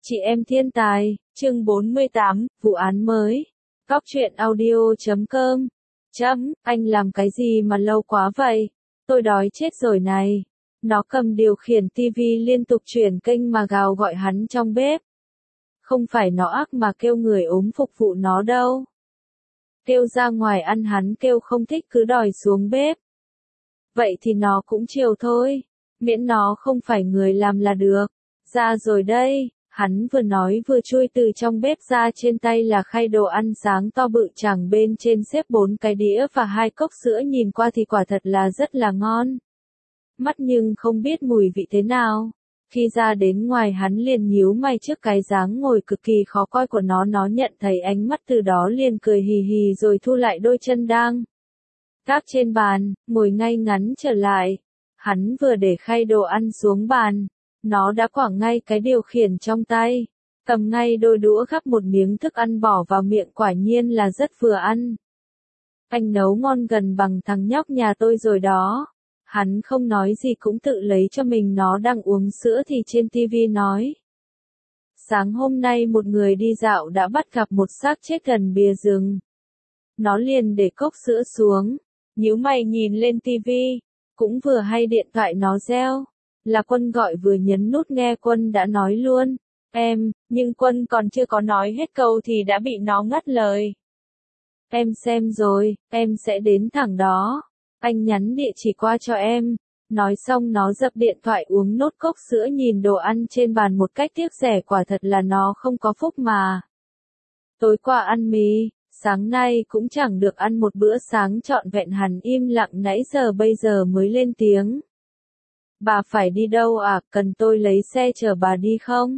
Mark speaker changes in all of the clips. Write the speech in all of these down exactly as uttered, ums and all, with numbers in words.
Speaker 1: Chị em thiên tài, chương bốn mươi tám, vụ án mới. Cóc truyện audio chấm com. Chấm, anh làm cái gì mà lâu quá vậy? Tôi đói chết rồi này. Nó cầm điều khiển tivi liên tục chuyển kênh mà gào gọi hắn trong bếp. Không phải nó ác mà kêu người ốm phục vụ nó đâu. Kêu ra ngoài ăn hắn kêu không thích cứ đòi xuống bếp. Vậy thì nó cũng chiều thôi. Miễn nó không phải người làm là được. Ra rồi đây. Hắn vừa nói vừa chui từ trong bếp ra, trên tay là khay đồ ăn sáng to bự chảng, bên trên xếp bốn cái đĩa và hai cốc sữa, nhìn qua thì quả thật là rất là ngon. Mắt nhưng không biết mùi vị thế nào. Khi ra đến ngoài hắn liền nhíu mày trước cái dáng ngồi cực kỳ khó coi của nó, nó nhận thấy ánh mắt từ đó liền cười hì hì rồi thu lại đôi chân đang gác trên bàn, ngồi ngay ngắn trở lại. Hắn vừa để khay đồ ăn xuống bàn. Nó đã quẳng ngay cái điều khiển trong tay, cầm ngay đôi đũa gắp một miếng thức ăn bỏ vào miệng, quả nhiên là rất vừa ăn. Anh nấu ngon gần bằng thằng nhóc nhà tôi rồi đó. Hắn không nói gì cũng tự lấy cho mình. Nó đang uống sữa thì trên tivi nói. Sáng hôm nay một người đi dạo đã bắt gặp một xác chết gần bìa rừng. Nó liền để cốc sữa xuống, nhíu mày nhìn lên tivi, cũng vừa hay điện thoại nó reo. Là Quân gọi, vừa nhấn nút nghe Quân đã nói luôn. Em, nhưng Quân còn chưa có nói hết câu thì đã bị nó ngắt lời. Em xem rồi, em sẽ đến thẳng đó. Anh nhắn địa chỉ qua cho em. Nói xong nó dập điện thoại uống nốt cốc sữa, nhìn đồ ăn trên bàn một cách tiếc rẻ, quả thật là nó không có phúc mà. Tối qua ăn mì, sáng nay cũng chẳng được ăn một bữa sáng trọn vẹn. Hắn im lặng nãy giờ bây giờ mới lên tiếng. Bà phải đi đâu à, cần tôi lấy xe chở bà đi không?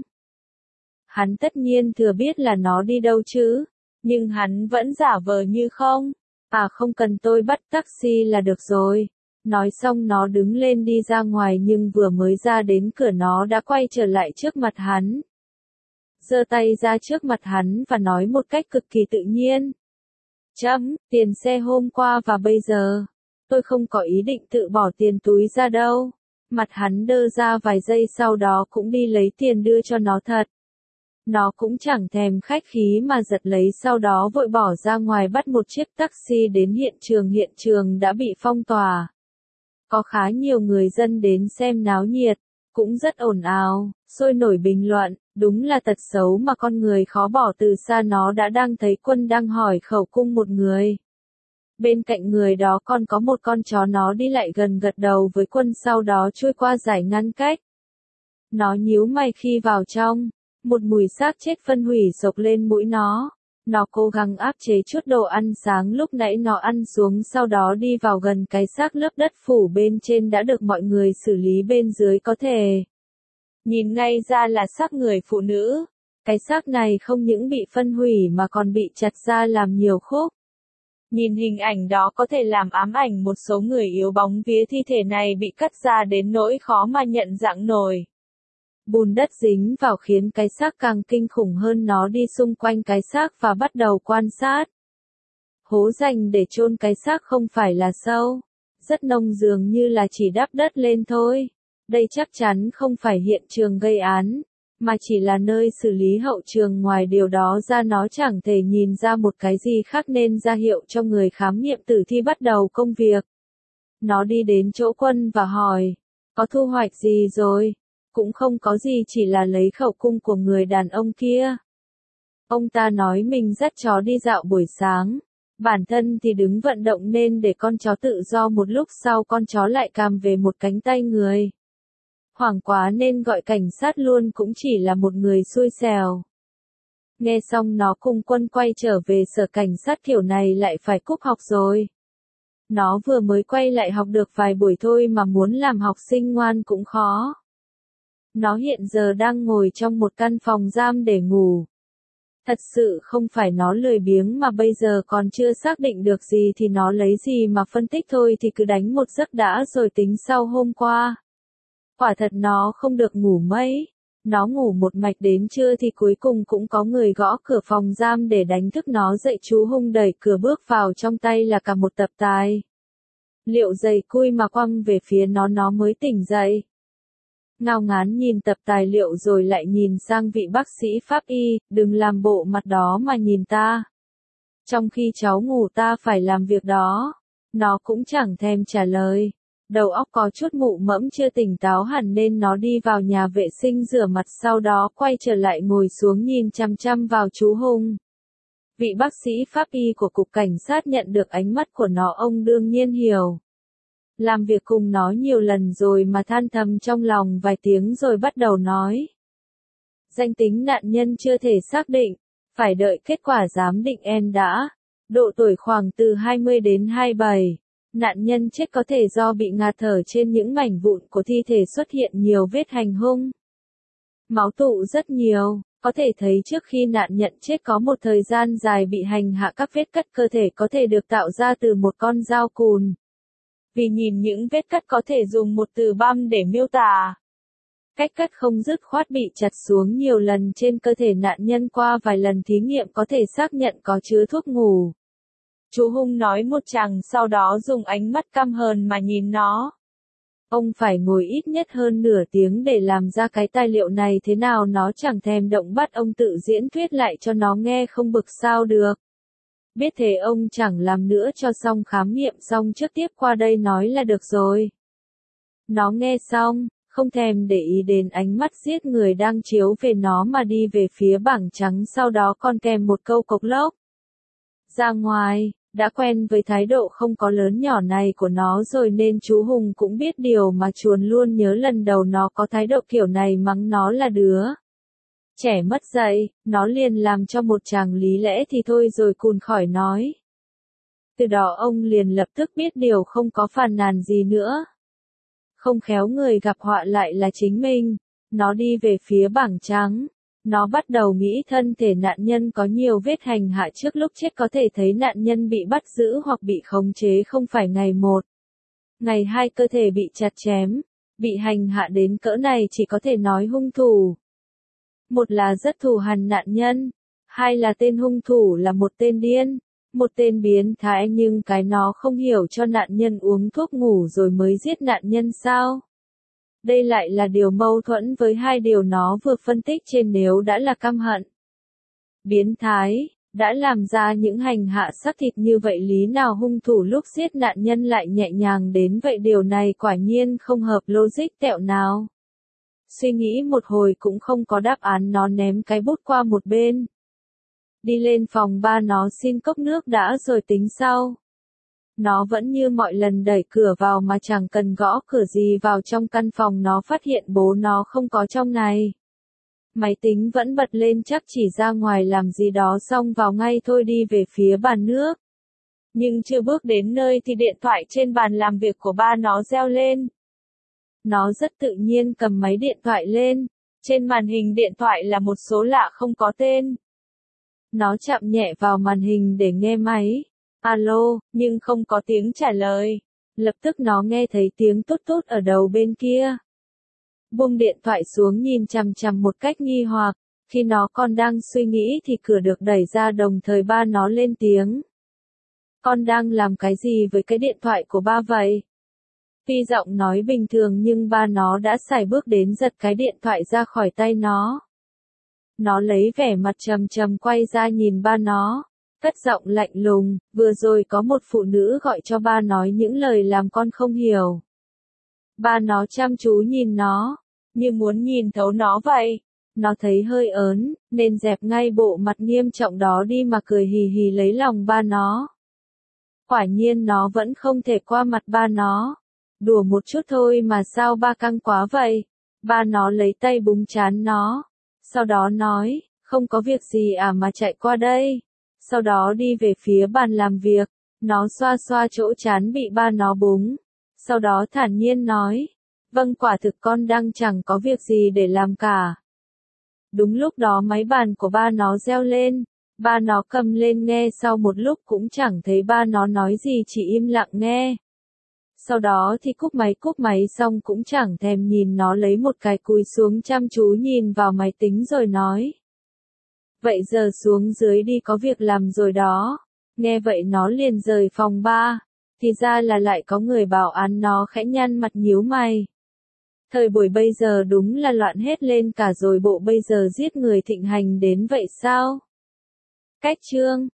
Speaker 1: Hắn tất nhiên thừa biết là nó đi đâu chứ, nhưng hắn vẫn giả vờ như không. À không cần, tôi bắt taxi là được rồi. Nói xong nó đứng lên đi ra ngoài, nhưng vừa mới ra đến cửa nó đã quay trở lại trước mặt hắn. Giơ tay ra trước mặt hắn và nói một cách cực kỳ tự nhiên. Chấm, tiền xe hôm qua và bây giờ. Tôi không có ý định tự bỏ tiền túi ra đâu. Mặt hắn đơ ra vài giây, sau đó cũng đi lấy tiền đưa cho nó thật. Nó cũng chẳng thèm khách khí mà giật lấy, sau đó vội bỏ ra ngoài bắt một chiếc taxi đến hiện trường. Hiện trường đã bị phong tỏa. Có khá nhiều người dân đến xem náo nhiệt, cũng rất ồn ào, sôi nổi bình luận, đúng là tật xấu mà con người khó bỏ. Từ xa nó đã đang thấy Quân đang hỏi khẩu cung một người. Bên cạnh người đó còn có một con chó, nó đi lại gần gật đầu với Quân, sau đó chui qua giải ngăn cách. Nó nhíu mày khi vào trong, một mùi xác chết phân hủy xộc lên mũi nó. Nó cố gắng áp chế chút đồ ăn sáng lúc nãy nó ăn xuống, sau đó đi vào gần cái xác, lớp đất phủ bên trên đã được mọi người xử lý, bên dưới có thể nhìn ngay ra là xác người phụ nữ. Cái xác này không những bị phân hủy mà còn bị chặt ra làm nhiều khúc. Nhìn hình ảnh đó có thể làm ám ảnh một số người yếu bóng vía. Thi thể này bị cắt ra đến nỗi khó mà nhận dạng nổi. Bùn đất dính vào khiến cái xác càng kinh khủng hơn. Nó đi xung quanh cái xác và bắt đầu quan sát. Hố dành để chôn cái xác không phải là sâu, rất nông, dường như là chỉ đắp đất lên thôi. Đây chắc chắn không phải hiện trường gây án, mà chỉ là nơi xử lý hậu trường. Ngoài điều đó ra nó chẳng thể nhìn ra một cái gì khác nên ra hiệu cho người khám nghiệm tử thi bắt đầu công việc. Nó đi đến chỗ Quân và hỏi, có thu hoạch gì rồi? Cũng không có gì, chỉ là lấy khẩu cung của người đàn ông kia. Ông ta nói mình dắt chó đi dạo buổi sáng, bản thân thì đứng vận động nên để con chó tự do. Một lúc sau con chó lại càm về một cánh tay người. Hoảng quá nên gọi cảnh sát luôn, cũng chỉ là một người xui xẻo. Nghe xong nó cùng Quân quay trở về sở cảnh sát. Kiểu này lại phải cúp học rồi. Nó vừa mới quay lại học được vài buổi thôi mà muốn làm học sinh ngoan cũng khó. Nó hiện giờ đang ngồi trong một căn phòng giam để ngủ. Thật sự không phải nó lười biếng, mà bây giờ còn chưa xác định được gì thì nó lấy gì mà phân tích. Thôi thì cứ đánh một giấc đã rồi tính sau. Hôm qua quả thật nó không được ngủ mấy. Nó ngủ một mạch đến trưa thì cuối cùng cũng có người gõ cửa phòng giam để đánh thức nó dậy. Chú Hung đẩy cửa bước vào, trong tay là cả một tập tài liệu dày cui mà quăng về phía nó. Nó mới tỉnh dậy. ngao ngán nhìn tập tài liệu rồi lại nhìn sang vị bác sĩ pháp y, đừng làm bộ mặt đó mà nhìn ta. Trong khi cháu ngủ ta phải làm việc đó. Nó cũng chẳng thèm trả lời. Đầu óc có chút mụ mẫm chưa tỉnh táo hẳn nên nó đi vào nhà vệ sinh rửa mặt sau đó quay trở lại ngồi xuống nhìn chăm chăm vào chú Hùng. Vị bác sĩ pháp y của cục cảnh sát nhận được ánh mắt của nó, ông đương nhiên hiểu. Làm việc cùng nó nhiều lần rồi mà than thầm trong lòng vài tiếng rồi bắt đầu nói. Danh tính nạn nhân chưa thể xác định, phải đợi kết quả giám định en đã. Độ tuổi khoảng từ hai mươi đến hai mươi bảy. Nạn nhân chết có thể do bị ngạt thở, trên những mảnh vụn của thi thể xuất hiện nhiều vết hành hung. Máu tụ rất nhiều, có thể thấy trước khi nạn nhân chết có một thời gian dài bị hành hạ, các vết cắt cơ thể có thể được tạo ra từ một con dao cùn. Vì nhìn những vết cắt có thể dùng một từ băm để miêu tả. Cách cắt không dứt khoát bị chặt xuống nhiều lần trên cơ thể nạn nhân, qua vài lần thí nghiệm có thể xác nhận có chứa thuốc ngủ. Chú Hùng nói một chàng sau đó dùng ánh mắt căm hờn mà nhìn nó. Ông phải ngồi ít nhất hơn nửa tiếng để làm ra cái tài liệu này, thế nào nó chẳng thèm động, bắt ông tự diễn thuyết lại cho nó nghe không bực sao được. Biết thế ông chẳng làm nữa, cho xong khám nghiệm xong trước tiếp qua đây nói là được rồi. Nó nghe xong, không thèm để ý đến ánh mắt giết người đang chiếu về nó mà đi về phía bảng trắng, sau đó còn kèm một câu cộc lốc. Ra ngoài, đã quen với thái độ không có lớn nhỏ này của nó rồi nên chú Hùng cũng biết điều mà chuồn luôn nhớ lần đầu nó có thái độ kiểu này, mắng nó là đứa trẻ mất dạy, nó liền làm cho một tràng lý lẽ thì thôi rồi cùn khỏi nói. Từ đó ông liền lập tức biết điều, không có phàn nàn gì nữa. Không khéo người gặp họa lại là chính mình. Nó đi về phía bảng trắng. Nó bắt đầu nghĩ thân thể nạn nhân có nhiều vết hành hạ trước lúc chết, có thể thấy nạn nhân bị bắt giữ hoặc bị khống chế không phải ngày một. Ngày hai cơ thể bị chặt chém, bị hành hạ đến cỡ này chỉ có thể nói hung thủ. Một là rất thù hằn nạn nhân, hai là tên hung thủ là một tên điên, một tên biến thái, nhưng cái nó không hiểu cho nạn nhân uống thuốc ngủ rồi mới giết nạn nhân sao? Đây lại là điều mâu thuẫn với hai điều nó vừa phân tích trên. Nếu đã là căm hận, biến thái, đã làm ra những hành hạ xác thịt như vậy, lý nào hung thủ lúc giết nạn nhân lại nhẹ nhàng đến vậy? Điều này quả nhiên không hợp logic tẹo nào. Suy nghĩ một hồi cũng không có đáp án, nó ném cái bút qua một bên. Đi lên phòng ba nó xin cốc nước đã rồi tính sau. Nó vẫn như mọi lần đẩy cửa vào mà chẳng cần gõ cửa gì vào trong căn phòng, nó phát hiện bố nó không có trong này. Máy tính vẫn bật lên, chắc chỉ ra ngoài làm gì đó xong vào ngay thôi, đi về phía bàn nước. Nhưng chưa bước đến nơi thì điện thoại trên bàn làm việc của ba nó reo lên. Nó rất tự nhiên cầm máy điện thoại lên. Trên màn hình điện thoại là một số lạ không có tên. Nó chạm nhẹ vào màn hình để nghe máy. Alo, nhưng không có tiếng trả lời. Lập tức nó nghe thấy tiếng tút tút ở đầu bên kia. Buông điện thoại xuống nhìn chằm chằm một cách nghi hoặc. Khi nó còn đang suy nghĩ thì cửa được đẩy ra, đồng thời ba nó lên tiếng. Con đang làm cái gì với cái điện thoại của ba vậy? Tuy giọng nói bình thường nhưng ba nó đã sải bước đến giật cái điện thoại ra khỏi tay nó. Nó lấy vẻ mặt trầm trầm quay ra nhìn ba nó, cất giọng lạnh lùng, vừa rồi có một phụ nữ gọi cho ba nói những lời làm con không hiểu. Ba nó chăm chú nhìn nó, như muốn nhìn thấu nó vậy. Nó thấy hơi ớn, nên dẹp ngay bộ mặt nghiêm trọng đó đi mà cười hì hì lấy lòng ba nó. Quả nhiên nó vẫn không thể qua mặt ba nó. Đùa một chút thôi mà sao ba căng quá vậy? Ba nó lấy tay búng trán nó. Sau đó nói, không có việc gì à mà chạy qua đây. Sau đó đi về phía bàn làm việc. Nó xoa xoa chỗ trán bị ba nó búng. Sau đó thản nhiên nói, vâng, quả thực con đang chẳng có việc gì để làm cả. Đúng lúc đó máy bàn của ba nó reo lên. Ba nó cầm lên nghe, sau một lúc cũng chẳng thấy ba nó nói gì, chỉ im lặng nghe. Sau đó thì cúp máy cúp máy xong cũng chẳng thèm nhìn nó, lấy một cái cúi xuống chăm chú nhìn vào máy tính rồi nói. Vậy giờ xuống dưới đi, có việc làm rồi đó. Nghe vậy nó liền rời phòng ba. Thì ra là lại có người bảo an, nó khẽ nhăn mặt nhíu mày. Thời buổi bây giờ đúng là loạn hết lên cả rồi, bộ bây giờ giết người thịnh hành đến vậy sao? Cách chương